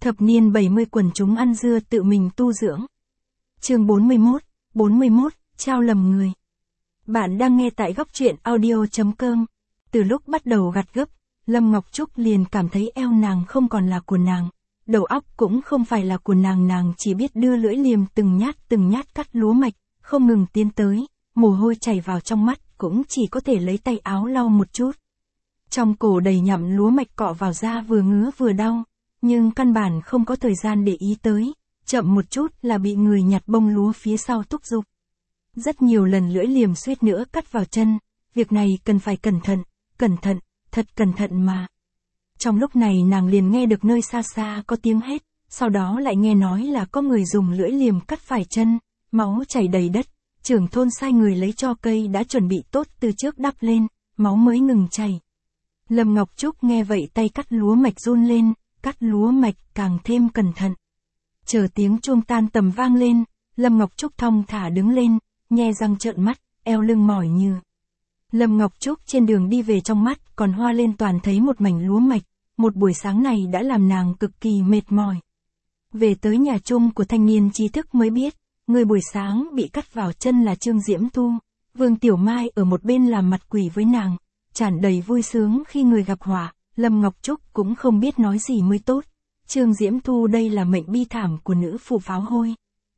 Thập niên 70 quần chúng ăn dưa tự mình tu dưỡng. Chương 41, trao lầm người. Bạn đang nghe tại góc truyện audio.com. Từ lúc bắt đầu gặt gấp, Lâm Ngọc Trúc liền cảm thấy eo nàng không còn là của nàng, đầu óc cũng không phải là của nàng chỉ biết đưa lưỡi liềm từng nhát cắt lúa mạch, không ngừng tiến tới, mồ hôi chảy vào trong mắt, cũng chỉ có thể lấy tay áo lau một chút. Trong cổ đầy nhặm lúa mạch cọ vào da vừa ngứa vừa đau, nhưng căn bản không có thời gian để ý tới, chậm một chút là bị người nhặt bông lúa phía sau thúc giục. Rất nhiều lần lưỡi liềm suýt nữa cắt vào chân, việc này cần phải cẩn thận, thật cẩn thận mà. Trong lúc này nàng liền nghe được nơi xa xa có tiếng hét, sau đó lại nghe nói là có người dùng lưỡi liềm cắt phải chân, máu chảy đầy đất, trưởng thôn sai người lấy tro cây đã chuẩn bị tốt từ trước đắp lên, máu mới ngừng chảy. Lâm Ngọc Trúc nghe vậy tay cắt lúa mạch run lên, cắt lúa mạch càng thêm cẩn thận. Chờ tiếng chuông tan tầm vang lên, Lâm Ngọc Trúc thong thả đứng lên, nhe răng trợn mắt, eo lưng mỏi như. Lâm Ngọc Trúc trên đường đi về trong mắt còn hoa lên toàn thấy một mảnh lúa mạch, một buổi sáng này đã làm nàng cực kỳ mệt mỏi. Về tới nhà chung của thanh niên trí thức mới biết, người buổi sáng bị cắt vào chân là Trương Diễm Thu. Vương Tiểu Mai ở một bên làm mặt quỷ với nàng, tràn đầy vui sướng khi người gặp họa. Lâm Ngọc Trúc cũng không biết nói gì mới tốt. Trương Diễm Thu đây là mệnh bi thảm của nữ phụ pháo hôi.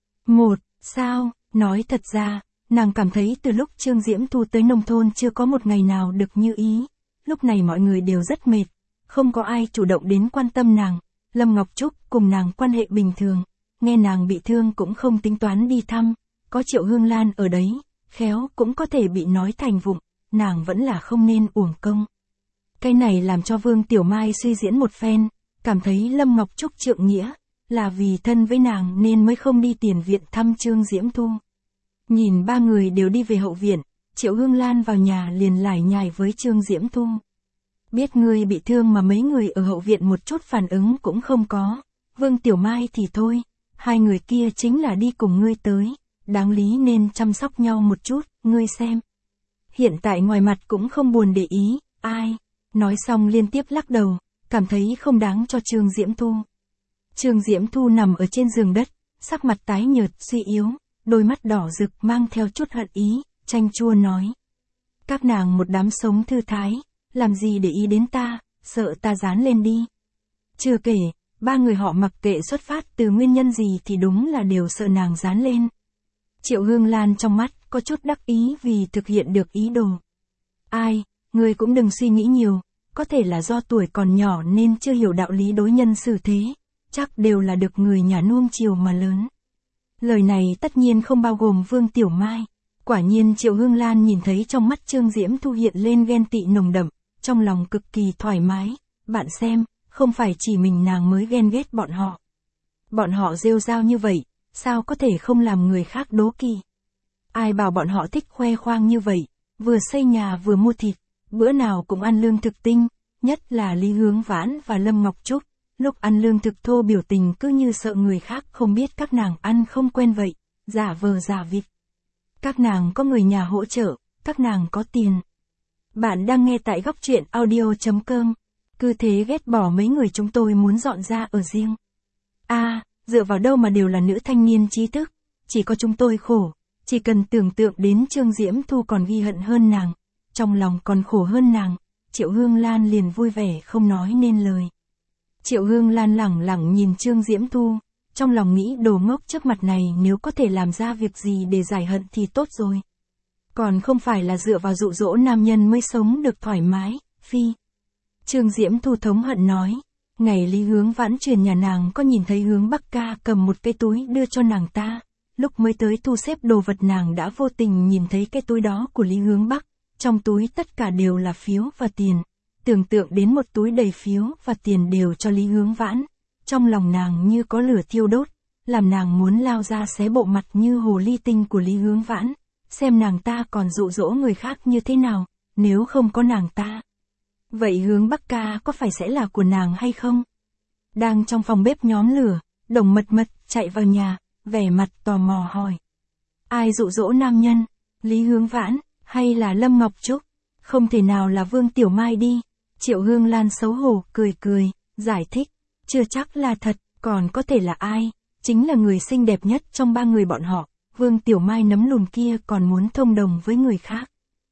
Sao, nói thật ra, nàng cảm thấy từ lúc Trương Diễm Thu tới nông thôn chưa có một ngày nào được như ý. Lúc này mọi người đều rất mệt, không có ai chủ động đến quan tâm nàng. Lâm Ngọc Trúc cùng nàng quan hệ bình thường, nghe nàng bị thương cũng không tính toán đi thăm, có Triệu Hương Lan ở đấy, khéo cũng có thể bị nói thành vụng, nàng vẫn là không nên uổng công. Cái này làm cho Vương Tiểu Mai suy diễn một phen, cảm thấy Lâm Ngọc Trúc trượng nghĩa, là vì thân với nàng nên mới không đi tiền viện thăm Trương Diễm Thu. Nhìn ba người đều đi về hậu viện, Triệu Hương Lan vào nhà liền lải nhải với Trương Diễm Thu. Biết ngươi bị thương mà mấy người ở hậu viện một chút phản ứng cũng không có. Vương Tiểu Mai thì thôi, hai người kia chính là đi cùng ngươi tới, đáng lý nên chăm sóc nhau một chút, ngươi xem. Hiện tại ngoài mặt cũng không buồn để ý, ai. Nói xong liên tiếp lắc đầu, cảm thấy không đáng cho Trương Diễm Thu. Trương Diễm Thu nằm ở trên giường đất, sắc mặt tái nhợt, suy yếu, đôi mắt đỏ rực mang theo chút hận ý, chanh chua nói. Các nàng một đám sống thư thái, làm gì để ý đến ta, sợ ta dán lên đi. Chưa kể, ba người họ mặc kệ xuất phát từ nguyên nhân gì thì đúng là đều sợ nàng dán lên. Triệu Hương Lan trong mắt có chút đắc ý vì thực hiện được ý đồ. Ai, ngươi cũng đừng suy nghĩ nhiều, có thể là do tuổi còn nhỏ nên chưa hiểu đạo lý đối nhân xử thế, chắc đều là được người nhà nuông chiều mà lớn. Lời này tất nhiên không bao gồm Vương Tiểu Mai. Quả nhiên Triệu Hương Lan nhìn thấy trong mắt Trương Diễm Thu hiện lên ghen tị nồng đậm, trong lòng cực kỳ thoải mái. Bạn xem, không phải chỉ mình nàng mới ghen ghét bọn họ. Bọn họ rêu rao như vậy, sao có thể không làm người khác đố kỵ. Ai bảo bọn họ thích khoe khoang như vậy, vừa xây nhà vừa mua thịt, bữa nào cũng ăn lương thực tinh, nhất là Lý Hướng Vãn và Lâm Ngọc Trúc, lúc ăn lương thực thô biểu tình cứ như sợ người khác không biết các nàng ăn không quen vậy, giả vờ giả vịt. Các nàng có người nhà hỗ trợ, các nàng có tiền. Bạn đang nghe tại góc truyện audio.com. Cứ thế ghét bỏ mấy người chúng tôi muốn dọn ra ở riêng. Dựa vào đâu mà đều là nữ thanh niên trí thức, chỉ có chúng tôi khổ, chỉ cần tưởng tượng đến Trương Diễm Thu còn ghi hận hơn nàng, trong lòng còn khổ hơn nàng, Triệu Hương Lan liền vui vẻ không nói nên lời. Triệu Hương Lan lẳng lặng nhìn Trương Diễm Thu, trong lòng nghĩ đồ ngốc trước mặt này nếu có thể làm ra việc gì để giải hận thì tốt rồi. Còn không phải là dựa vào dụ dỗ nam nhân mới sống được thoải mái, phi. Trương Diễm Thu thống hận nói, ngày Lý Hướng Vãn truyền nhà nàng có nhìn thấy Hướng Bắc ca cầm một cái túi đưa cho nàng ta, lúc mới tới thu xếp đồ vật nàng đã vô tình nhìn thấy cái túi đó của Lý Hướng Bắc, trong túi tất cả đều là phiếu và tiền, tưởng tượng đến một túi đầy phiếu và tiền đều cho Lý Hướng Vãn, trong lòng nàng như có lửa thiêu đốt, làm nàng muốn lao ra xé bộ mặt như hồ ly tinh của Lý Hướng Vãn, xem nàng ta còn dụ dỗ người khác như thế nào, nếu không có nàng ta. Vậy Hướng Bắc ca có phải sẽ là của nàng hay không? Đang trong phòng bếp nhóm lửa, Đồng Mật Mật chạy vào nhà, vẻ mặt tò mò hỏi. Ai dụ dỗ nam nhân? Lý Hướng Vãn, hay là Lâm Ngọc Trúc? Không thể nào là Vương Tiểu Mai đi. Triệu Hương Lan xấu hổ, cười, giải thích. Chưa chắc là thật, Còn có thể là ai? Chính là người xinh đẹp nhất trong ba người bọn họ, Vương Tiểu Mai nấm lùn kia còn muốn thông đồng với người khác.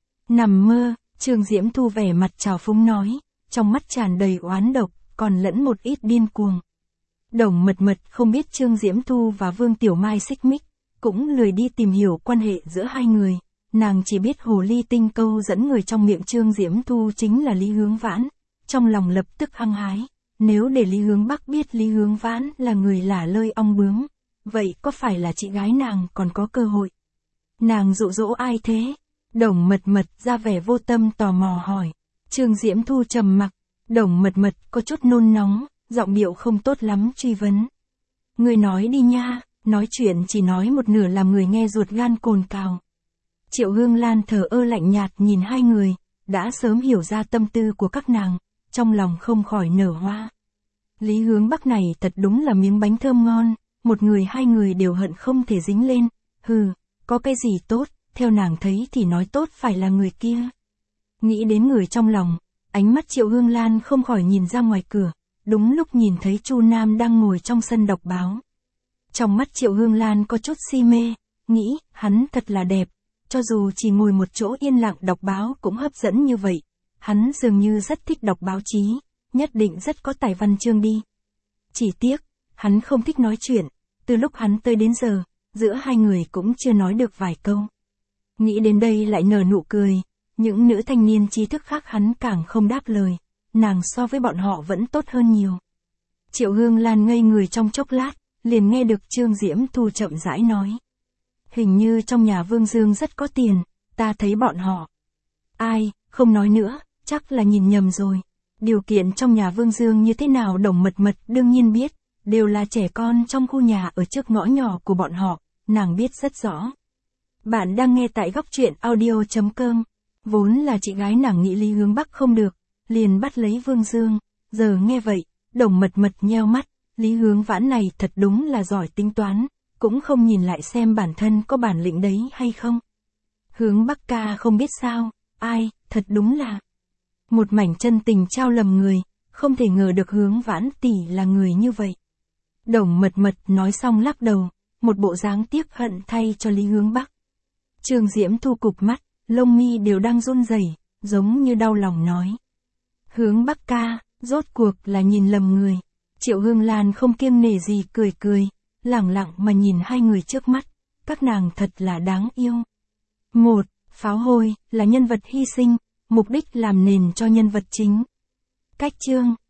Nằm mơ, Trương Diễm Thu vẻ mặt trào phúng nói, trong mắt tràn đầy oán độc, còn lẫn một ít điên cuồng. Đồng Mật Mật không biết Trương Diễm Thu và Vương Tiểu Mai xích mích, cũng lười đi tìm hiểu quan hệ giữa hai người, nàng chỉ biết hồ ly tinh câu dẫn người trong miệng Trương Diễm Thu chính là Lý Hướng Vãn, trong lòng lập tức hăng hái, nếu để Lý Hướng Bắc biết Lý Hướng Vãn là người lả lơi ong bướm, vậy có phải là chị gái nàng còn có cơ hội? Nàng dụ dỗ ai thế? Đồng Mật Mật ra vẻ vô tâm tò mò hỏi. Trương Diễm Thu trầm mặc, Đồng Mật Mật có chút nôn nóng, giọng điệu không tốt lắm truy vấn. Người nói đi nha, nói chuyện chỉ nói một nửa làm người nghe ruột gan cồn cào. Triệu Hương Lan thờ ơ lạnh nhạt nhìn hai người, đã sớm hiểu ra tâm tư của các nàng, trong lòng không khỏi nở hoa. Lý Hướng Bắc này thật đúng là miếng bánh thơm ngon, một người hai người đều hận không thể dính lên, hừ, có cái gì tốt, theo nàng thấy thì nói tốt phải là người kia. Nghĩ đến người trong lòng, ánh mắt Triệu Hương Lan không khỏi nhìn ra ngoài cửa, đúng lúc nhìn thấy Chu Nam đang ngồi trong sân đọc báo. Trong mắt Triệu Hương Lan có chút si mê, nghĩ, hắn thật là đẹp, cho dù chỉ ngồi một chỗ yên lặng đọc báo cũng hấp dẫn như vậy, hắn dường như rất thích đọc báo chí, nhất định rất có tài văn chương đi. Chỉ tiếc, hắn không thích nói chuyện, từ lúc hắn tới đến giờ, giữa hai người cũng chưa nói được vài câu. Nghĩ đến đây lại nở nụ cười, những nữ thanh niên trí thức khác hắn càng không đáp lời, nàng so với bọn họ vẫn tốt hơn nhiều. Triệu Hương Lan ngây người trong chốc lát, liền nghe được Trương Diễm Thu chậm rãi nói. Hình như trong nhà Vương Dương rất có tiền, ta thấy bọn họ. Ai, không nói nữa, chắc là nhìn nhầm rồi. Điều kiện trong nhà Vương Dương như thế nào Đồng Mật Mật đương nhiên biết, đều là trẻ con trong khu nhà ở trước ngõ nhỏ của bọn họ, nàng biết rất rõ. Bạn đang nghe tại góc truyện audio.com. Vốn là chị gái nàng nghĩ Lý Hướng Bắc không được, liền bắt lấy Vương Dương, giờ nghe vậy, Đồng Mật Mật nheo mắt, Lý Hướng Vãn này thật đúng là giỏi tính toán, cũng không nhìn lại xem bản thân có bản lĩnh đấy hay không. Hướng Bắc ca không biết sao, ai, thật đúng là một mảnh chân tình trao lầm người, không thể ngờ được Hướng Vãn tỷ là người như vậy. Đồng Mật Mật nói xong lắc đầu, một bộ dáng tiếc hận thay cho Lý Hướng Bắc. Trương Diễm Thu cụp mắt, lông mi đều đang run rẩy, giống như đau lòng nói. Hướng Bắc ca, rốt cuộc là nhìn lầm người. Triệu Hương Lan không kiêng nể gì cười cười, lẳng lặng mà nhìn hai người trước mắt, các nàng thật là đáng yêu. Một, pháo hôi, là nhân vật hy sinh, mục đích làm nền cho nhân vật chính. Cách chương.